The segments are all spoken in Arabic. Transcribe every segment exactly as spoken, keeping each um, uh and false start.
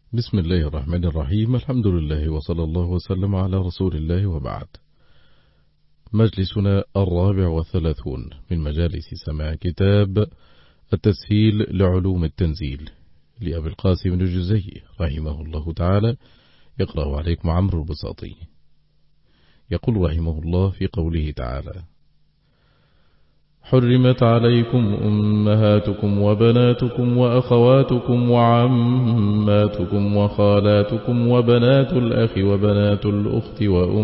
بسم الله الرحمن الرحيم. الحمد لله وصلى الله وسلم على رسول الله، وبعد. مجلسنا الرابع والثلاثون من مجالس سماع كتاب التسهيل لعلوم التنزيل لأبي القاسم الجزي رحمه الله تعالى، يقرأ عليكم عمرو البساطي. يقول رحمه الله في قوله تعالى: حرمت عليكم أمهاتكم وبناتكم وأخواتكم وعماتكم وخالاتكم وبنات الأخ وبنات الأخت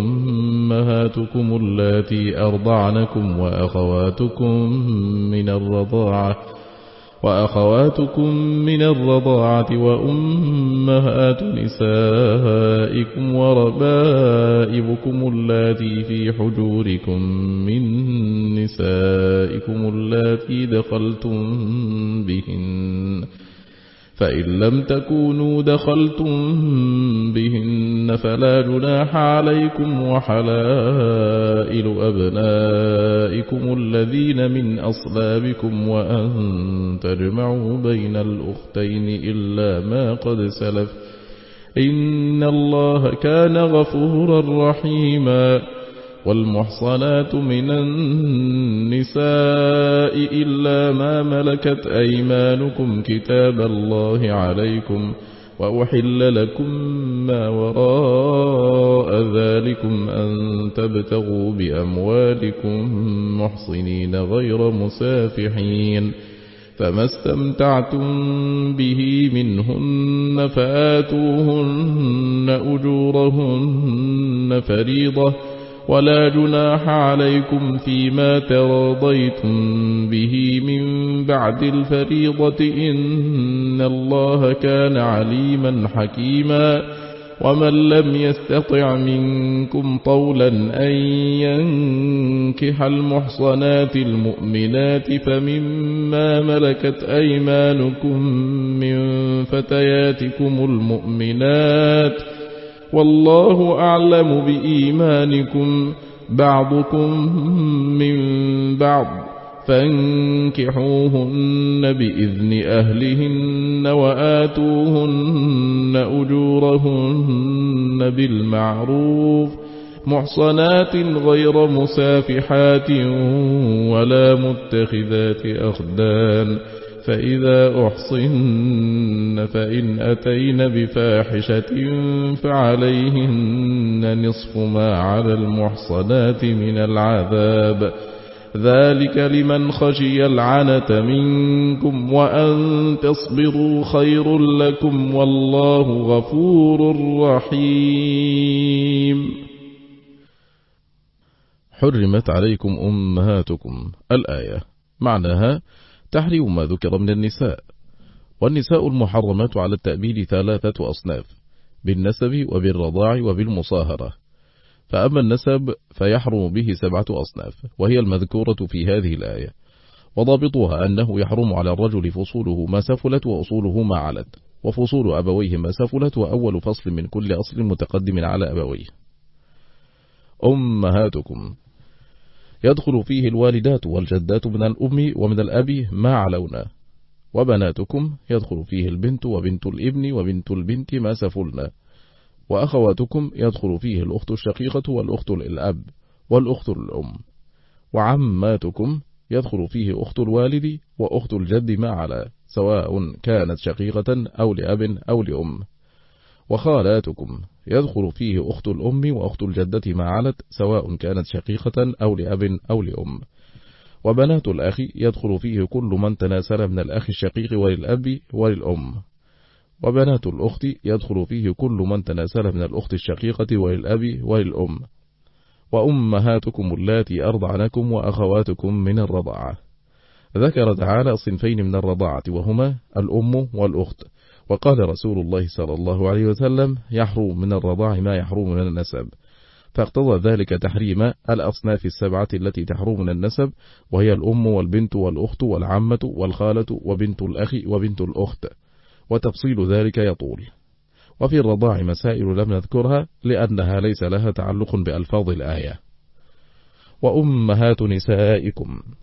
وأمهاتكم اللاتي أرضعنكم وأخواتكم من الرضاعة وأخواتكم من الرضاعة وأمهات نسائكم وربائبكم اللاتي في حجوركم من نسائكم اللاتي دخلتم بهن، فإن لم تكونوا دخلتم بهن فلا جناح عليكم، وحلائل أبنائكم الذين من أصلابكم وأن تجمعوا بين الأختين إلا ما قد سلف، إن الله كان غفورا رحيما. والمحصنات من النساء إلا ما ملكت أيمانكم كتاب الله عليكم، وأحل لكم ما وراء ذلكم أن تبتغوا بأموالكم محصنين غير مسافحين، فما استمتعتم به منهن فآتوهن أجورهن فريضة، ولا جناح عليكم فيما تراضيتم به من بعد الفريضة، إن الله كان عليما حكيما. ومن لم يستطع منكم طولا أن ينكح المحصنات المؤمنات فمما ملكت أيمانكم من فتياتكم المؤمنات، والله أعلم بإيمانكم، بعضكم من بعض، فانكحوهن بإذن أهلهن وآتوهن أجورهن بالمعروف، محصنات غير مسافحات ولا متخذات أخدان، فإذا أحصن فإن أتين بفاحشة فعليهن نصف ما على المحصنات من العذاب، ذلك لمن خشي العنة منكم، وأن تصبروا خير لكم، والله غفور رحيم. حرمت عليكم أمهاتكم الآية معناها تحريم ما ذكر من النساء، والنساء المحرمات على التأبيد ثلاثة أصناف: بالنسب وبالرضاع وبالمصاهرة. فأما النسب فيحرم به سبعة أصناف، وهي المذكورة في هذه الآية، وضابطها أنه يحرم على الرجل فصوله ما سفلت وأصوله ما علت، وفصول أبويه ما سفلت، وأول فصل من كل أصل متقدم على أبويه. أمهاتكم يدخل فيه الوالدات والجدات من الأم ومن الأب ما علونا. وبناتكم يدخل فيه البنت وبنت الابن وبنت البنت ما سفلنا. وأخواتكم يدخل فيه الأخت الشقيقة والأخت للأب والأخت للأم. وعماتكم يدخل فيه أخت الوالد وأخت الجد ما على، سواء كانت شقيقة أو لأب أو لأم. وخالاتكم يدخل فيه أخت الأم وأخت الجدة ما علت، سواء كانت شقيقة أو لأب أو لأم. وبنات الأخ يدخل فيه كل من تناسل من الأخ الشقيق وللأب وللأم. وبنات الأخت يدخل فيه كل من تناسل من الأخت الشقيقة وللأب وللأم. وأمهاتكم اللاتي أرضعنكم وأخواتكم من الرضاعة. ذكر تعالى صنفين من الرضاعة، وهما الأم والأخت، وقال رسول الله صلى الله عليه وسلم: يحرم من الرضاع ما يحرم من النسب، فاقتضى ذلك تحريم الأصناف السبعة التي تحرم من النسب، وهي الأم والبنت والأخت والعمة والخالة وبنت الأخ وبنت الأخت، وتفصيل ذلك يطول. وفي الرضاع مسائل لم نذكرها لأنها ليس لها تعلق بألفاظ الآية. وأمهات نسائكم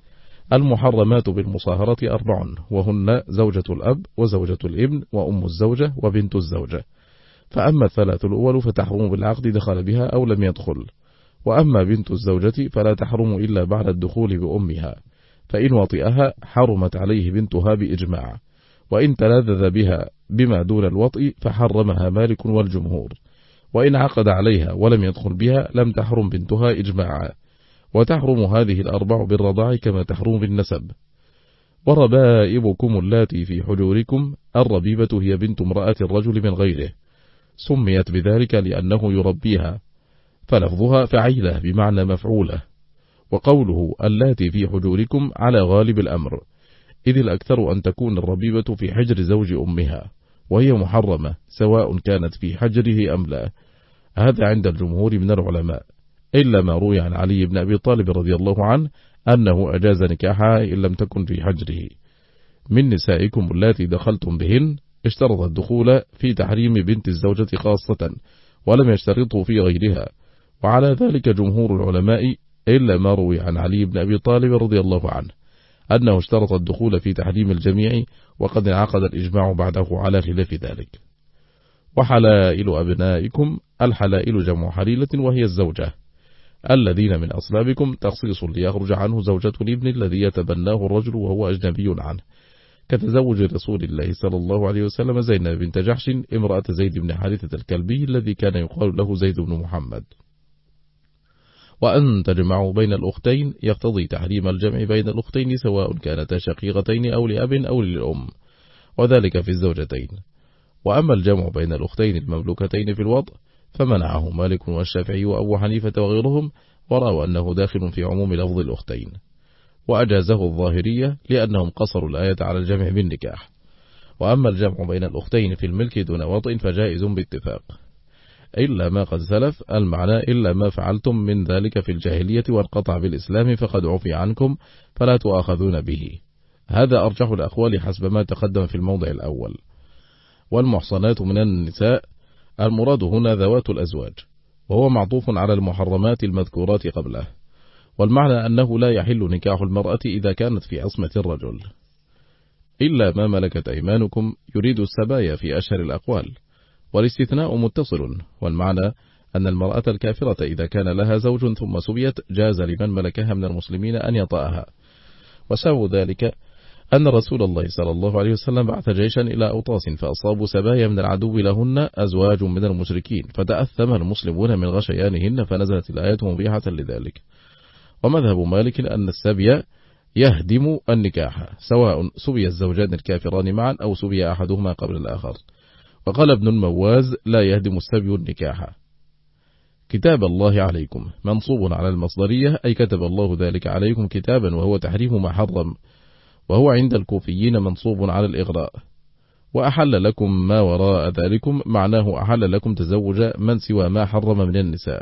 المحرمات بالمصاهرة أربع، وهن زوجة الأب وزوجة الابن وأم الزوجة وبنت الزوجة. فأما الثلاث الأول فتحرم بالعقد دخل بها أو لم يدخل، وأما بنت الزوجة فلا تحرم إلا بعد الدخول بأمها، فإن وطئها حرمت عليه بنتها بإجماع، وإن تلذذ بها بما دون الوطئ فحرمها مالك والجمهور، وإن عقد عليها ولم يدخل بها لم تحرم بنتها إجماعا. وتحرم هذه الأربع بالرضاع كما تحرم بالنسب. وربائبكم اللاتي في حجوركم، الربيبة هي بنت امرأة الرجل من غيره، سميت بذلك لأنه يربيها، فلفظها فعيلة بمعنى مفعولة. وقوله اللاتي في حجوركم على غالب الأمر، إذ الأكثر أن تكون الربيبة في حجر زوج أمها، وهي محرمة سواء كانت في حجره أم لا، هذا عند الجمهور من العلماء، إلا ما روي عن علي بن أبي طالب رضي الله عنه أنه أجاز نكاحها إن لم تكن في حجره. من نسائكم اللاتي دخلتم بهن، اشترط الدخول في تحريم بنت الزوجة خاصة، ولم يشترطه في غيرها، وعلى ذلك جمهور العلماء إلا ما روي عن علي بن أبي طالب رضي الله عنه أنه اشترط الدخول في تحريم الجميع، وقد انعقد الإجماع بعده على خلاف ذلك. وحلائل أبنائكم، الحلائل جمع حليلة وهي الزوجة، الذين من أصلابكم، تخصيص ليخرج عنه زوجة الابن الذي يتبناه الرجل وهو أجنبي عنه، كتزوج رسول الله صلى الله عليه وسلم زينب بنت جحش امرأة زيد بن حارثة الكلبي الذي كان يقال له زيد بن محمد. وأن تجمعوا بين الأختين يقتضي تحريم الجمع بين الأختين سواء كانتا شقيقتين أو لأب أو للأم، وذلك في الزوجتين. وأما الجمع بين الأختين المملوكتين في الوضع فمنعه مالك والشافعي وأبو حنيفة وغيرهم، ورأوا أنه داخل في عموم لفظ الأختين، وأجازه الظاهرية لأنهم قصروا الآية على الجمع بالنكاح. وأما الجمع بين الأختين في الملك دون وطء فجائز باتفاق، إلا ما قد سلف، المعنى إلا ما فعلتم من ذلك في الجاهلية وانقطع بالإسلام فقد عفي عنكم فلا تؤاخذون به. هذا أرجح الأقوال حسب ما تقدم في الموضع الأول. والمحصنات من النساء، المراد هنا ذوات الأزواج، وهو معطوف على المحرمات المذكورات قبله، والمعنى أنه لا يحل نكاح المرأة إذا كانت في عصمة الرجل، إلا ما ملكت أيمانكم، يريد السبايا في أشهر الأقوال، والاستثناء متصل، والمعنى أن المرأة الكافرة إذا كان لها زوج ثم سبيت جاز لمن ملكها من المسلمين أن يطأها. وسبب ذلك أن رسول الله صلى الله عليه وسلم بعث جيشا إلى أوطاس فأصابوا سبايا من العدو لهن أزواج من المشركين، فتأثم المسلمون من غشيانهن فنزلت الآية مبيحة لذلك. ومذهب مالك أن السبي يهدم النكاح سواء سبي الزوجان الكافران معا أو سبي أحدهما قبل الآخر. وقال ابن المواز لا يهدم السبي النكاح. كتاب الله عليكم منصوب على المصدرية، أي كتب الله ذلك عليكم كتابا، وهو تحريم ما حرم، وهو عند الكوفيين منصوب على الإغراء. وأحل لكم ما وراء ذلكم معناه أحل لكم تزوج من سوى ما حرم من النساء،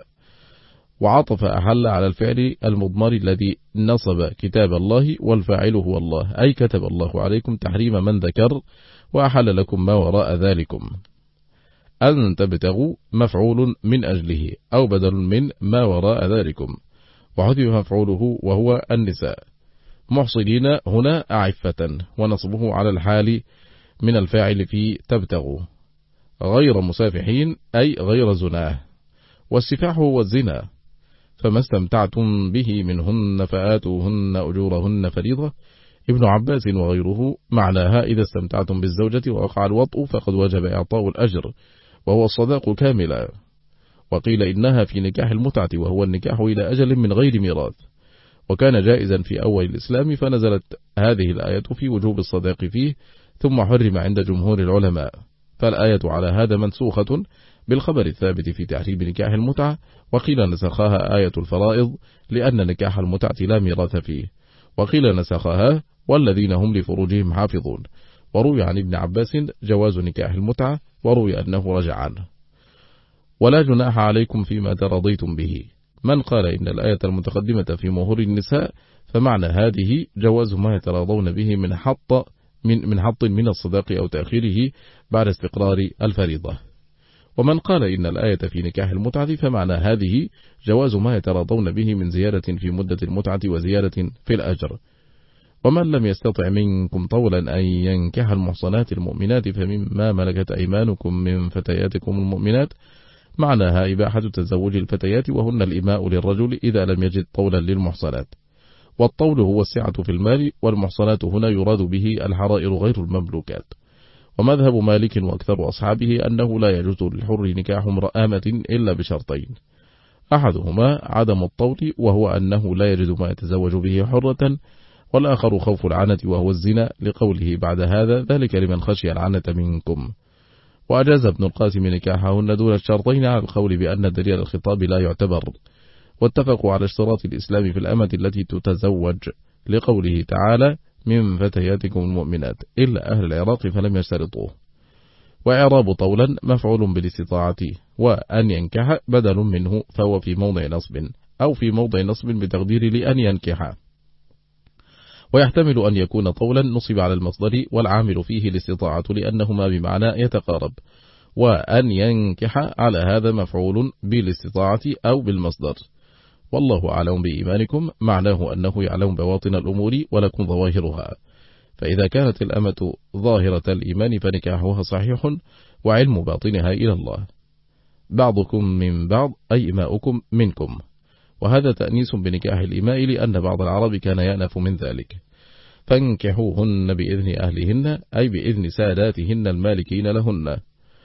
وعطف أحل على الفعل المضمر الذي نصب كتاب الله، والفاعل هو الله، أي كتب الله عليكم تحريم من ذكر، وأحل لكم ما وراء ذلكم. أن تبتغوا مفعول من أجله أو بدل من ما وراء ذلكم، وحذف مفعوله وهو النساء. محصنين هنا أعفة، ونصبه على الحال من الفاعل في تبتغوا، غير مسافحين أي غير زناه، والسفاح هو الزنا. فما استمتعتم به منهن فآتوهن أجورهن فريضة. ابن عباس وغيره معناها إذا استمتعتم بالزوجة ووقع الوطء فقد وجب إعطاء الأجر، وهو الصداق كاملا. وقيل إنها في نكاح المتعة، وهو النكاح إلى أجل من غير ميراث، وكان جائزا في أول الإسلام، فنزلت هذه الآية في وجوب الصداق فيه، ثم حرم عند جمهور العلماء، فالآية على هذا منسوخة بالخبر الثابت في تحريم نكاح المتعة. وقيل نسخها آية الفرائض لأن نكاح المتعة لا ميراث فيه، وقيل نسخها والذين هم لفروجهم حافظون. وروي عن ابن عباس جواز نكاح المتعة، وروي أنه رجع عنه. ولا جناح عليكم فيما ترضيتم به. من قال إن الآية المتقدمة في مهور النساء فمعنى هذه جواز ما يتراضون به من حط من من حط من الصداق أو تأخيره بعد استقرار الفريضة. ومن قال إن الآية في نكاح المتعة فمعنى هذه جواز ما يتراضون به من زيادة في مدة المتعة وزيادة في الأجر. ومن لم يستطع منكم طولا أن ينكح المحصنات المؤمنات فمما ملكت أيمانكم من فتياتكم المؤمنات، معناها إباحة تزوج الفتيات وهن الإماء للرجل إذا لم يجد طولا للمحصنات. والطول هو السعة في المال، والمحصنات هنا يراد به الحرائر غير المملوكات. ومذهب مالك وأكثر أصحابه أنه لا يجوز للحر نكاح امرأة إلا بشرطين: أحدهما عدم الطول وهو أنه لا يجد ما يتزوج به حرة، والآخر خوف العنة وهو الزنا، لقوله بعد هذا: ذلك لمن خشي العنة منكم. وأجاز ابن القاسم نكاحهن دون الشرطين على القول بأن دليل الخطاب لا يعتبر. واتفقوا على اشتراط الإسلام في الأمة التي تتزوج، لقوله تعالى: من فتياتكم المؤمنات، إلا أهل العراق فلم يشترطوه. وإعراب طولا مفعول بالاستطاعة، وأن ينكح بدل منه، فهو في موضع نصب أو في موضع نصب بتقدير لأن ينكح. ويحتمل أن يكون طولا نصب على المصدر والعامل فيه الاستطاعة لأنهما بمعنى يتقارب، وأن ينكح على هذا مفعول بالاستطاعة أو بالمصدر. والله أعلم بإيمانكم، معناه أنه يعلم بواطن الأمور ولكم ظواهرها. فإذا كانت الأمة ظاهرة الإيمان فنكاحها صحيح، وعلم باطنها إلى الله. بعضكم من بعض أي إماؤكم منكم، وهذا تأنيس بنكاح الإماء لأن بعض العرب كان يأنف من ذلك. فانكحوهن بإذن أهلهن أي بإذن ساداتهن المالكين لهن،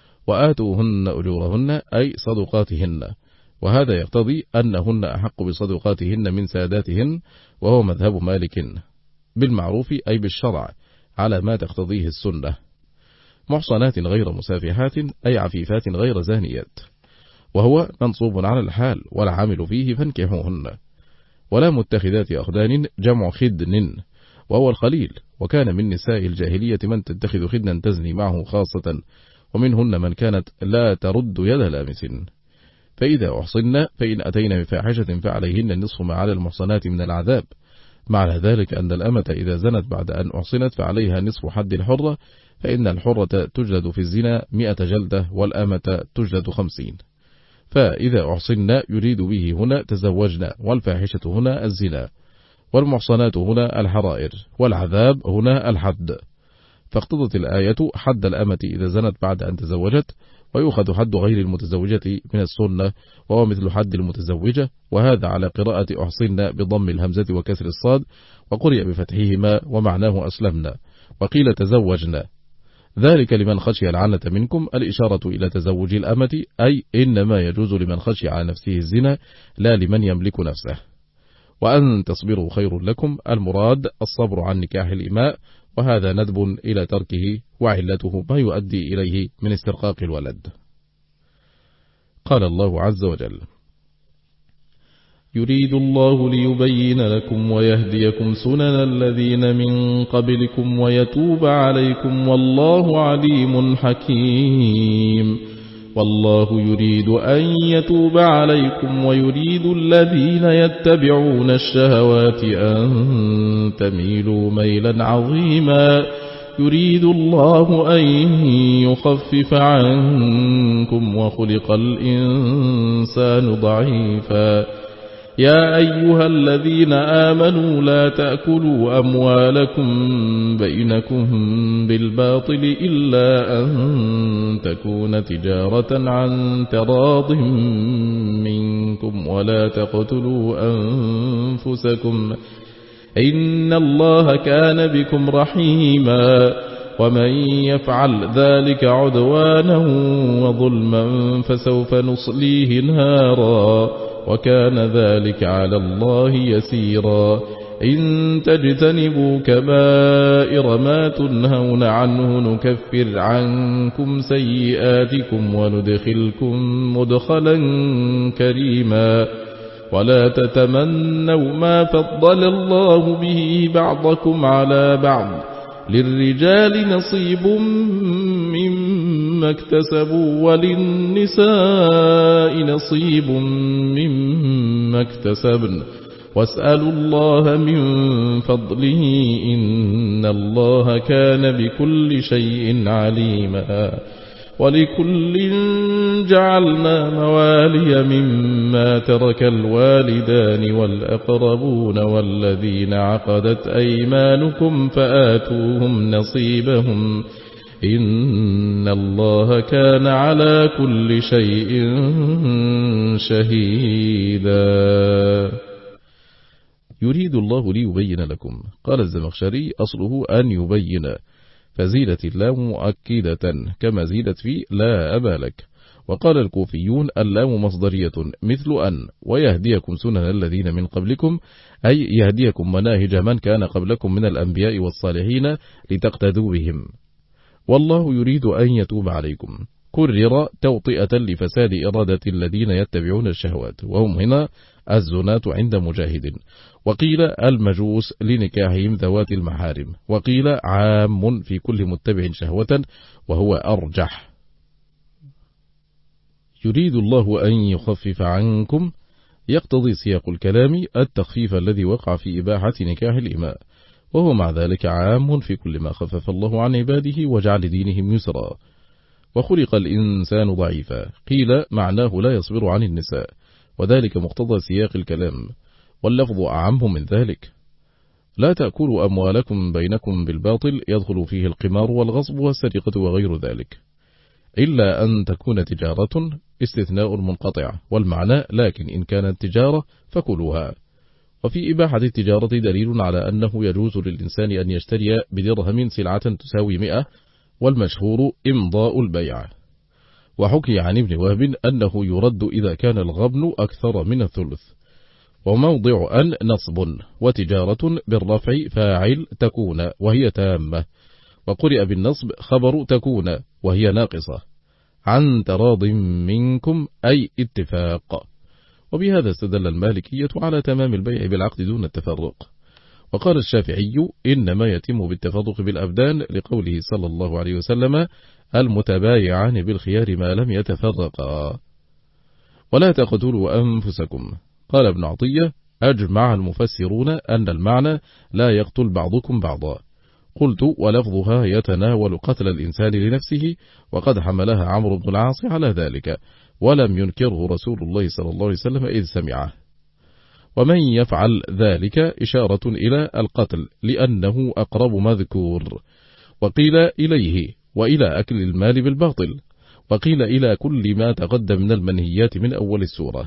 وآتوهن أجورهن أي صدقاتهن، وهذا يقتضي أنهن أحق بصدقاتهن من ساداتهن، وهو مذهب مالك، بالمعروف أي بالشرع على ما تقتضيه السنة. محصنات غير مسافحات أي عفيفات غير زانيات، وهو منصوب على الحال والعامل فيه فانكحوهن. ولا متخذات أخدان جمع خدن، وهو الخليل، وكان من نساء الجاهلية من تتخذ خدنا تزني معه خاصة، ومنهن من كانت لا ترد يد لامس. فإذا أحصن فإن أتينا بفاحشة فعليهن النصف ما على المحصنات من العذاب. معنى ذلك أن الأمة إذا زنت بعد أن أحصنت فعليها نصف حد الحرة، فإن الحرة تجلد في الزنا مئة جلدة والأمة تجلد خمسين. فإذا أحصن يريد به هنا تزوجنا، والفاحشة هنا الزنا، والمحصنات هنا الحرائر، والعذاب هنا الحد. فاقتضت الآية حد الأمة إذا زنت بعد أن تزوجت، ويؤخذ حد غير المتزوجة من السنة وهو مثل حد المتزوجة، وهذا على قراءة أحصن بضم الهمزة وكسر الصاد، وقرئ بفتحهما ومعناه أسلمنا، وقيل تزوجنا. ذلك لمن خشي العنة منكم، الإشارة إلى تزوج الأمة، أي إنما يجوز لمن خشي على نفسه الزنا لا لمن يملك نفسه. وأن تصبروا خير لكم، المراد الصبر عن نكاح الإماء، وهذا ندب إلى تركه، وعلته ما يؤدي إليه من استرقاق الولد. قال الله عز وجل: يريد الله ليبين لكم ويهديكم سنن الذين من قبلكم ويتوب عليكم، والله عليم حكيم. والله يريد أن يتوب عليكم ويريد الذين يتبعون الشهوات أن تميلوا ميلا عظيما. يريد الله أن يخفف عنكم وخلق الإنسان ضعيفا. يا أيها الذين آمنوا لا تأكلوا أموالكم بينكم بالباطل إلا أن تكون تجارة عن تراض منكم، ولا تقتلوا أنفسكم إن الله كان بكم رحيما. ومن يفعل ذلك عدوانا وظلما فسوف نصليه نارا، وكان ذلك على الله يسيرا. إن تجتنبوا كبائر ما تنهون عنه نكفر عنكم سيئاتكم وندخلكم مدخلا كريما. ولا تتمنوا ما فضل الله به بعضكم على بعض، للرجال نصيب مما اكتسبوا وللنساء نصيب مما اكتسبن، واسألوا الله من فضله إن الله كان بكل شيء عليما. ولكل جعلنا موالي مما ترك الوالدان والأقربون والذين عقدت أيمانكم فآتوهم نصيبهم إن الله كان على كل شيء شهيدا. يريد الله ليبين لكم. قال الزمخشري أصله أن يبين، فزيدت اللام مؤكدة كما زيدت في لا أبا لك. وقال الكوفيون اللام مصدرية مثل أن، ويهديكم سنن الذين من قبلكم، أي يهديكم مناهج من كان قبلكم من الأنبياء والصالحين لتقتدوا بهم. والله يريد أن يتوب عليكم. كرر توطئة لفساد إرادة الذين يتبعون الشهوات، وهم هنا الزناة عند مجاهد. وقيل المجوس لنكاحهم ذوات المحارم، وقيل عام في كل متبع شهوة، وهو أرجح. يريد الله أن يخفف عنكم، يقتضي سياق الكلام التخفيف الذي وقع في إباحة نكاح الإماء، وهو مع ذلك عام في كل ما خفف الله عن عباده وجعل دينهم يسرا. وخلق الإنسان ضعيفا، قيل معناه لا يصبر عن النساء، وذلك مقتضى سياق الكلام، واللفظ أعم من ذلك. لا تأكلوا أموالكم بينكم بالباطل، يدخل فيه القمار والغصب والسرقة وغير ذلك، إلا أن تكون تجارة، استثناء منقطع، والمعنى لكن إن كانت تجارة فكلوها. وفي إباحة التجارة دليل على أنه يجوز للإنسان أن يشتري بدرهم سلعة تساوي مئة، والمشهور إمضاء البيع. وحكي عن ابن وهب أنه يرد إذا كان الغبن أكثر من الثلث. وموضع أن نصب، وتجارة بالرفع فاعل تكون وهي تامة، وقرئ بالنصب خبر تكون وهي ناقصة، عن تراض منكم أي اتفاق. وبهذا استدل المالكية على تمام البيع بالعقد دون التفرق. وقال الشافعي إنما يتم بالتفرق بالأبدان، لقوله صلى الله عليه وسلم المتبايعان بالخيار ما لم يتفرقا. ولا تقتلوا أنفسكم. قال ابن عطية أجمع المفسرون أن المعنى لا يقتل بعضكم بعضا. قلت ولفظها يتناول قتل الإنسان لنفسه، وقد حملها عمرو بن العاص على ذلك، ولم ينكره رسول الله صلى الله عليه وسلم إذ سمعه. ومن يفعل ذلك إشارة إلى القتل لأنه أقرب مذكور. وقيل إليه وإلى أكل المال بالباطل، وقيل إلى كل ما تقدم من المنهيات من أول السورة.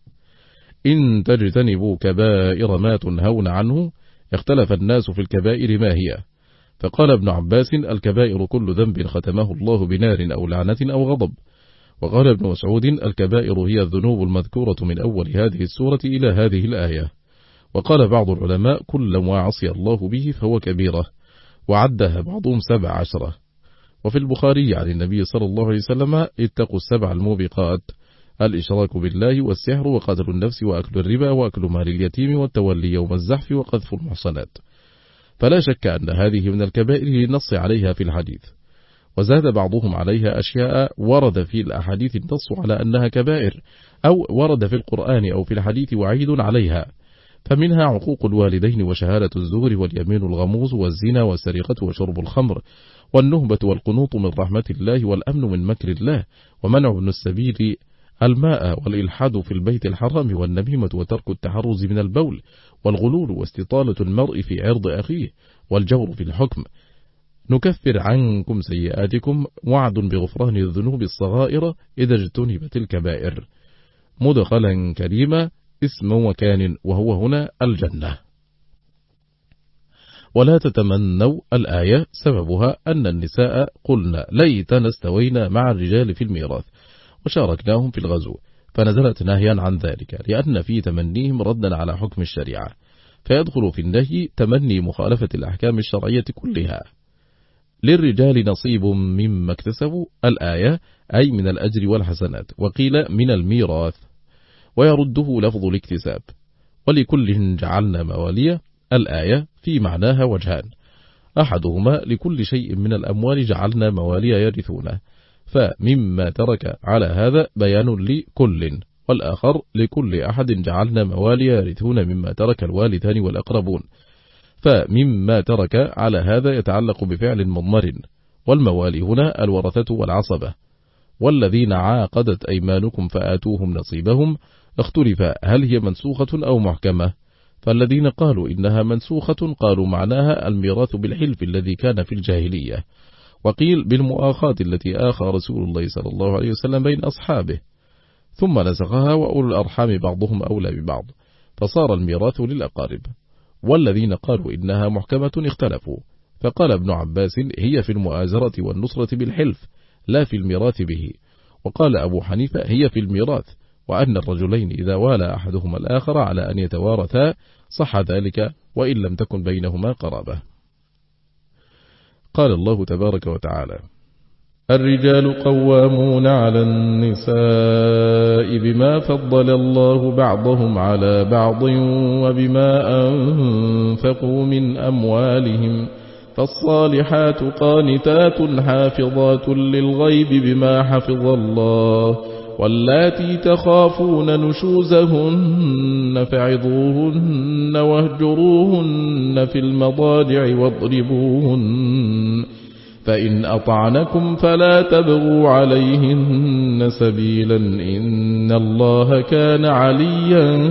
إن تجتنبوا كبائر ما تنهون عنه. اختلف الناس في الكبائر ما هي، فقال ابن عباس الكبائر كل ذنب ختمه الله بنار أو لعنة أو غضب. وقال ابن مسعود الكبائر هي الذنوب المذكورة من أول هذه السورة إلى هذه الآية. وقال بعض العلماء كل ما عصي الله به فهو كبيرة، وعدها بعضهم سبع عشرة. وفي البخاري عن النبي صلى الله عليه وسلم اتقوا السبع الموبقات: الإشراك بالله والسحر وقتل النفس وأكل الربا وأكل مال اليتيم والتولي يوم الزحف وقذف المحصنات. فلا شك أن هذه من الكبائر للنص عليها في الحديث. وزاد بعضهم عليها أشياء ورد في الأحاديث النص على أنها كبائر، أو ورد في القرآن أو في الحديث وعيد عليها، فمنها عقوق الوالدين وشهادة الزور واليمين الغموس والزنا والسرقة وشرب الخمر والنهبة والقنوط من رحمة الله والأمن من مكر الله ومنع ابن السبيل الماء والإلحاد في البيت الحرام والنميمة وترك التحرز من البول والغلول واستطالة المرء في عرض أخيه والجور في الحكم. نكفر عنكم سيئاتكم، وعد بغفران الذنوب الصغائر إذا اجتنبت الكبائر. مدخلا كريما اسم مكان، وهو هنا الجنة. ولا تتمنوا الآية سببها أن النساء قلنا ليتنا استوينا مع الرجال في الميراث وشاركناهم في الغزو، فنزلت نهيا عن ذلك لأن في تمنيهم ردا على حكم الشريعة، فيدخل في النهي تمني مخالفة الأحكام الشرعية كلها. للرجال نصيب مما اكتسبوا الآية أي من الأجر والحسنات، وقيل من الميراث، ويرده لفظ الاكتساب. ولكل جعلنا موالية الآية في معناها وجهان: أحدهما لكل شيء من الأموال جعلنا موالي يرثونه، فمما ترك على هذا بيان لكل، والآخر لكل أحد جعلنا موالي يرثون مما ترك الوالدان والأقربون، فمما ترك على هذا يتعلق بفعل مضمر، والموالي هنا الورثة والعصبة، والذين عاقدت أيمانكم فآتوهم نصيبهم. اختلف هل هي منسوخة أو محكمة، فالذين قالوا إنها منسوخة قالوا معناها الميراث بالحلف الذي كان في الجاهلية، وقيل بالمؤاخاة التي آخى رسول الله صلى الله عليه وسلم بين أصحابه، ثم نسخها وأولو الأرحام بعضهم أولى ببعض، فصار الميراث للأقارب. والذين قالوا إنها محكمة اختلفوا، فقال ابن عباس هي في المؤازرة والنصرة بالحلف لا في الميراث به، وقال أبو حنيفة هي في الميراث، وأن الرجلين إذا والى أحدهما الآخر على أن يتوارثا صح ذلك وإن لم تكن بينهما قرابة. قال الله تبارك وتعالى: الرجال قوامون على النساء بما فضل الله بعضهم على بعض وبما أنفقوا من أموالهم، فالصالحات قانتات حافظات للغيب بما حفظ الله، واللاتي تخافون نشوزهن فعظوهن واهجروهن في المضاجع واضربوهن، فإن أطعنكم فلا تبغوا عليهن سبيلا إن الله كان عليا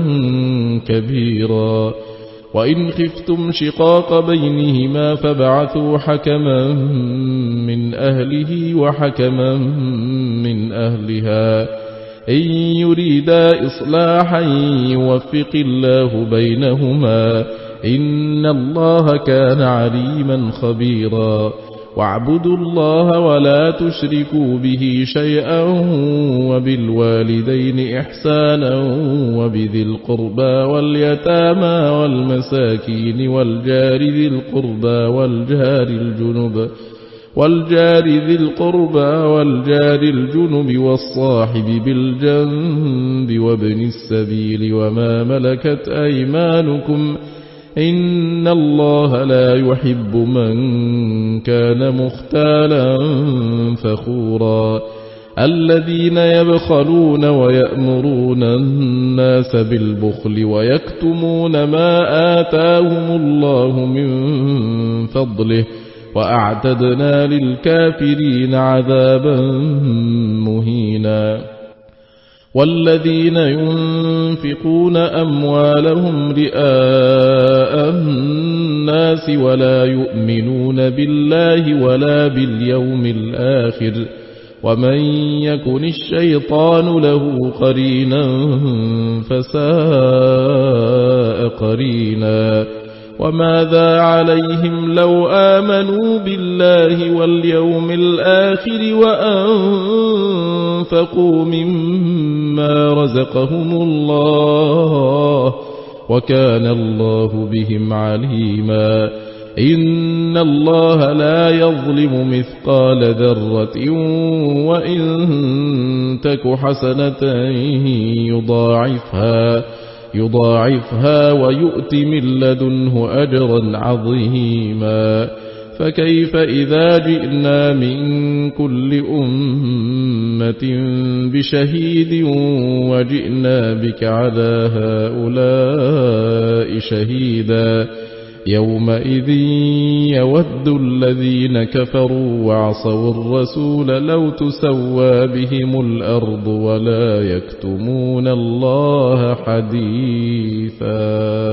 كبيرا. وإن خفتم شقاق بينهما فابعثوا حكما من أهله وحكما من أهلها إن يريدا إصلاحا يوفق الله بينهما إن الله كان عليما خبيرا. واعبدوا الله ولا تشركوا به شيئا وبالوالدين إحسانا وبذي القربى واليتامى والمساكين والجار ذي القربى والجار الجنب والجار ذي القربى والجار الجنب والصاحب بالجنب وابن السبيل وما ملكت أيمانكم إن الله لا يحب من كان مختالا فخورا. الذين يبخلون ويأمرون الناس بالبخل ويكتمون ما آتاهم الله من فضله وأعتدنا للكافرين عذابا مهينا. والذين ينفقون أموالهم رئاء الناس ولا يؤمنون بالله ولا باليوم الآخر ومن يكن الشيطان له قرينا فساء قرينا. وماذا عليهم لو آمنوا بالله واليوم الآخر وأنفقوا مما رزقهم الله وكان الله بهم عليما. إن الله لا يظلم مثقال ذرة وإن تك حسنة يضاعفها يضاعفها ويؤت من لدنه أجرا عظيما. فكيف إذا جئنا من كل أمة بشهيد وجئنا بك على هؤلاء شهيدا يومئذ يود الذين كفروا وعصوا الرسول لو تسوى بهم الأرض ولا يكتمون الله حديثا.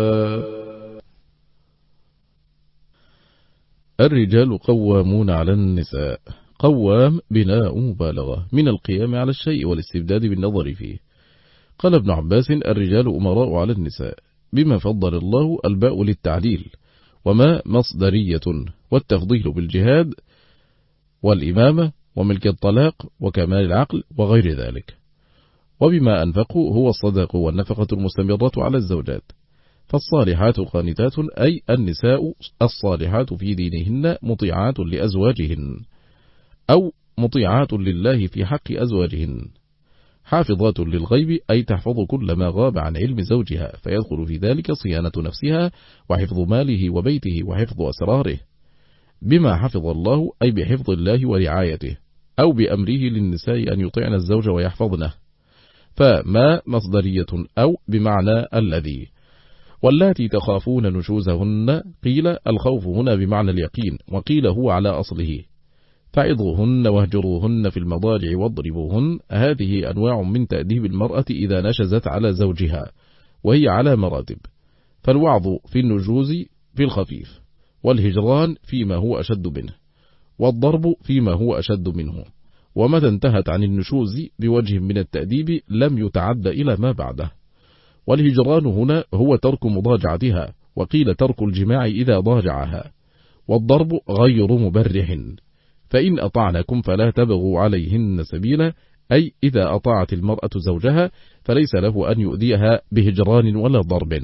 الرجال قوامون على النساء. قوام بناء مبالغة من القيام على الشيء والاستبداد بالنظر فيه. قال ابن عباس الرجال أمراء على النساء بما فضل الله الباء للتعليل وما مصدرية والتفضيل بالجهاد والإمامة وملك الطلاق وكمال العقل وغير ذلك. وبما أنفقوا هو الصدق والنفقة المستمرة على الزوجات. فالصالحات قانتات أي النساء الصالحات في دينهن مطيعات لأزواجهن أو مطيعات لله في حق أزواجهن. حافظات للغيب أي تحفظ كل ما غاب عن علم زوجها فيدخل في ذلك صيانة نفسها وحفظ ماله وبيته وحفظ أسراره بما حفظ الله أي بحفظ الله ورعايته أو بأمره للنساء أن يطيعن الزوج ويحفظنه. فما مصدرية أو بمعنى الذي. واللاتي تخافون نشوزهن قيل الخوف هنا بمعنى اليقين وقيل هو على أصله فعظوهن واهجروهن في المضاجع واضربوهن. هذه أنواع من تأديب المرأة إذا نشزت على زوجها، وهي على مراتب. فالوعظ في النجوز في الخفيف، والهجران فيما هو أشد منه، والضرب فيما هو أشد منه. ومتى انتهت عن النشوز بوجه من التأديب لم يتعد إلى ما بعده. والهجران هنا هو ترك مضاجعتها، وقيل ترك الجماع إذا ضاجعها. والضرب غير مبرح، فإن أطعنكم فلا تبغوا عليهن سبيلا، أي إذا أطاعت المرأة زوجها فليس له أن يؤذيها بهجران ولا ضرب.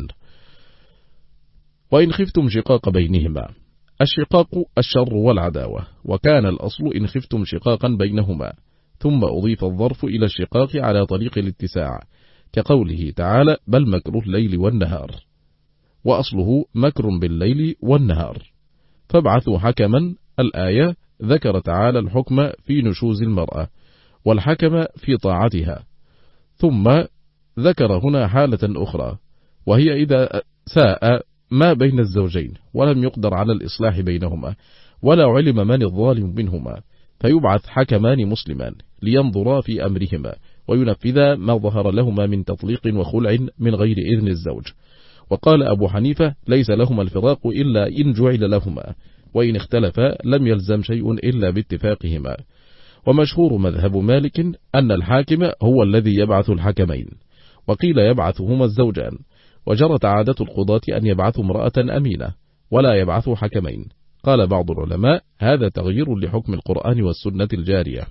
وإن خفتم شقاق بينهما، الشقاق الشر والعداوة، وكان الأصل إن خفتم شقاقا بينهما، ثم أضيف الظرف إلى الشقاق على طريق الاتساع، كقوله تعالى بل مكر الليل والنهار، وأصله مكر بالليل والنهار. فابعثوا حكما. الآية ذكر تعالى الحكم في نشوز المرأة، والحكم في طاعتها، ثم ذكر هنا حالة أخرى، وهي إذا ساء ما بين الزوجين ولم يقدر على الإصلاح بينهما، ولا علم من الظالم منهما، فيبعث حكمان مسلمان لينظرا في أمرهما وينفذا ما ظهر لهما من تطليق وخلع من غير إذن الزوج. وقال أبو حنيفة ليس لهما الفراق إلا إن جعل لهما، وإن اختلفا لم يلزم شيء إلا باتفاقهما. ومشهور مذهب مالك أن الحاكم هو الذي يبعث الحكمين، وقيل يبعثهما الزوجان. وجرت عادة القضاة أن يبعثوا امرأة أمينة ولا يبعثوا حكمين. قال بعض العلماء هذا تغيير لحكم القرآن والسنة الجارية.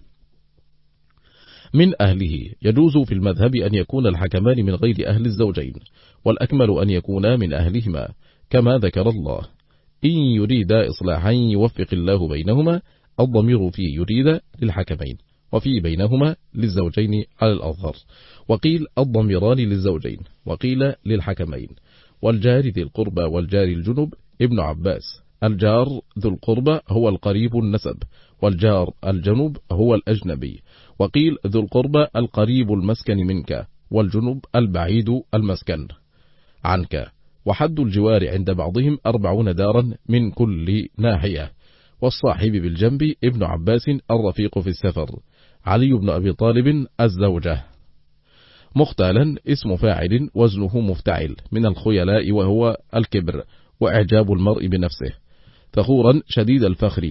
من أهله يجوز في المذهب أن يكون الحكمان من غير أهل الزوجين، والأكمل أن يكونا من أهلهما، كما ذكر الله إن يريد إصلاحا يوفق الله بينهما. الضمير في يريد للحكمين، وفي بينهما للزوجين على الأظهر، وقيل الضميران للزوجين، وقيل للحكمين. والجار ذي القربى والجار الجنب. ابن عباس الجار ذو القربى هو القريب النسب، والجار الجنب هو الأجنبي. وقيل ذو القربى القريب المسكن منك، والجنب البعيد المسكن عنك. وحد الجوار عند بعضهم أربعون دارا من كل ناحية. والصاحب بالجنب ابن عباس الرفيق في السفر. علي بن أبي طالب الزوجة. مختالا اسم فاعل وزنه مفتعل من الخيلاء، وهو الكبر وإعجاب المرء بنفسه. فخورا شديد الفخر.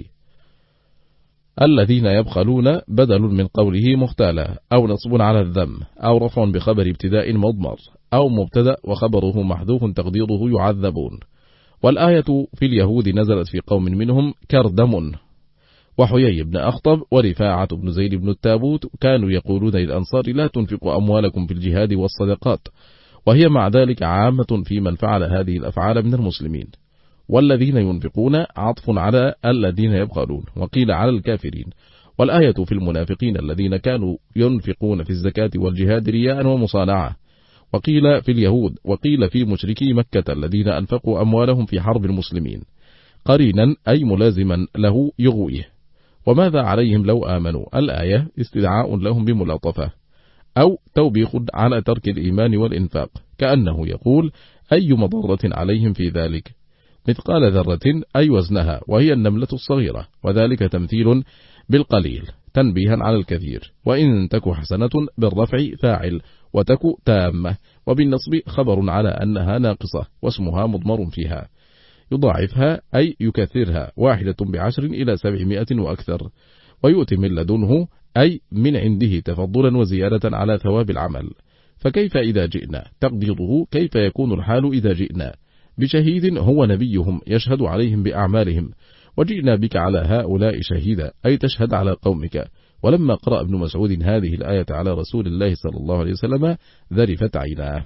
الذين يبخلون بدل من قوله مختالا، أو نصب على الذم، أو رفع بخبر ابتداء مضمر، أو مبتدأ وخبره محذوف تقديره يعذبون. والآية في اليهود نزلت في قوم منهم كردم وحيي بن أخطب ورفاعة بن زيد بن التابوت كانوا يقولون للأنصار لا تنفقوا أموالكم في الجهاد والصدقات، وهي مع ذلك عامة في من فعل هذه الأفعال من المسلمين. والذين ينفقون عطف على الذين يبخلون، وقيل على الكافرين. والآية في المنافقين الذين كانوا ينفقون في الزكاة والجهاد رياء ومصانعة. وقيل في اليهود، وقيل في مشركي مكة الذين أنفقوا أموالهم في حرب المسلمين. قرينا أي ملازما له يغويه. وماذا عليهم لو آمنوا؟ الآية استدعاء لهم بملاطفة، أو توبيخ على ترك الإيمان والإنفاق، كأنه يقول أي مضرة عليهم في ذلك. مثقال ذرة أي وزنها، وهي النملة الصغيرة، وذلك تمثيل بالقليل تنبيها على الكثير. وإن تك حسنة بالرفع فاعل، وتك تامة، وبالنصب خبر على أنها ناقصة واسمها مضمر فيها. يضاعفها أي يكثرها، واحدة بعشر إلى سبعمائة وأكثر. ويؤتي من لدنه أي من عنده تفضلا وزيادة على ثواب العمل. فكيف إذا جئنا؟ تقديره كيف يكون الحال إذا جئنا بشهيد هو نبيهم يشهد عليهم بأعمالهم، وجئنا بك على هؤلاء شهيدا أي تشهد على قومك. ولما قرأ ابن مسعود هذه الآية على رسول الله صلى الله عليه وسلم ذرفت عيناه.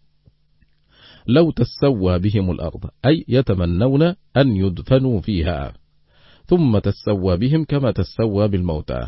لو تسوى بهم الأرض أي يتمنون أن يدفنوا فيها، ثم تسوى بهم كما تسوى بالموتى.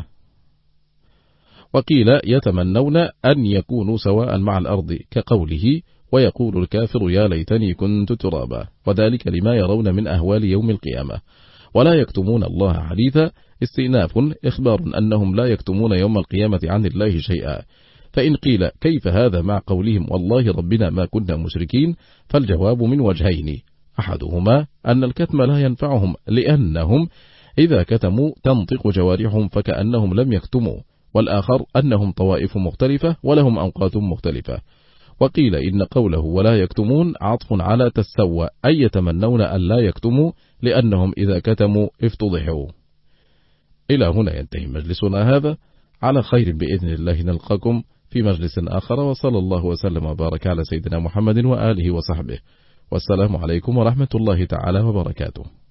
وقيل يتمنون أن يكونوا سواء مع الأرض، كقوله ويقول الكافر يا ليتني كنت ترابا، وذلك لما يرون من أهوال يوم القيامة. ولا يكتمون الله حديثا استئناف إخبار أنهم لا يكتمون يوم القيامة عن الله شيئا. فإن قيل كيف هذا مع قولهم والله ربنا ما كنا مشركين، فالجواب من وجهين. أحدهما أن الكتم لا ينفعهم لأنهم إذا كتموا تنطق جوارحهم فكأنهم لم يكتموا، والآخر أنهم طوائف مختلفة ولهم أوقات مختلفة. وقيل إن قوله ولا يكتمون عطف على تسوى، أي يتمنون أن لا يكتموا لأنهم إذا كتموا افتضحوا. إلى هنا ينتهي مجلسنا هذا، على خير بإذن الله نلقاكم في مجلس آخر، وصلى الله وسلم وبارك على سيدنا محمد وآله وصحبه، والسلام عليكم ورحمة الله تعالى وبركاته.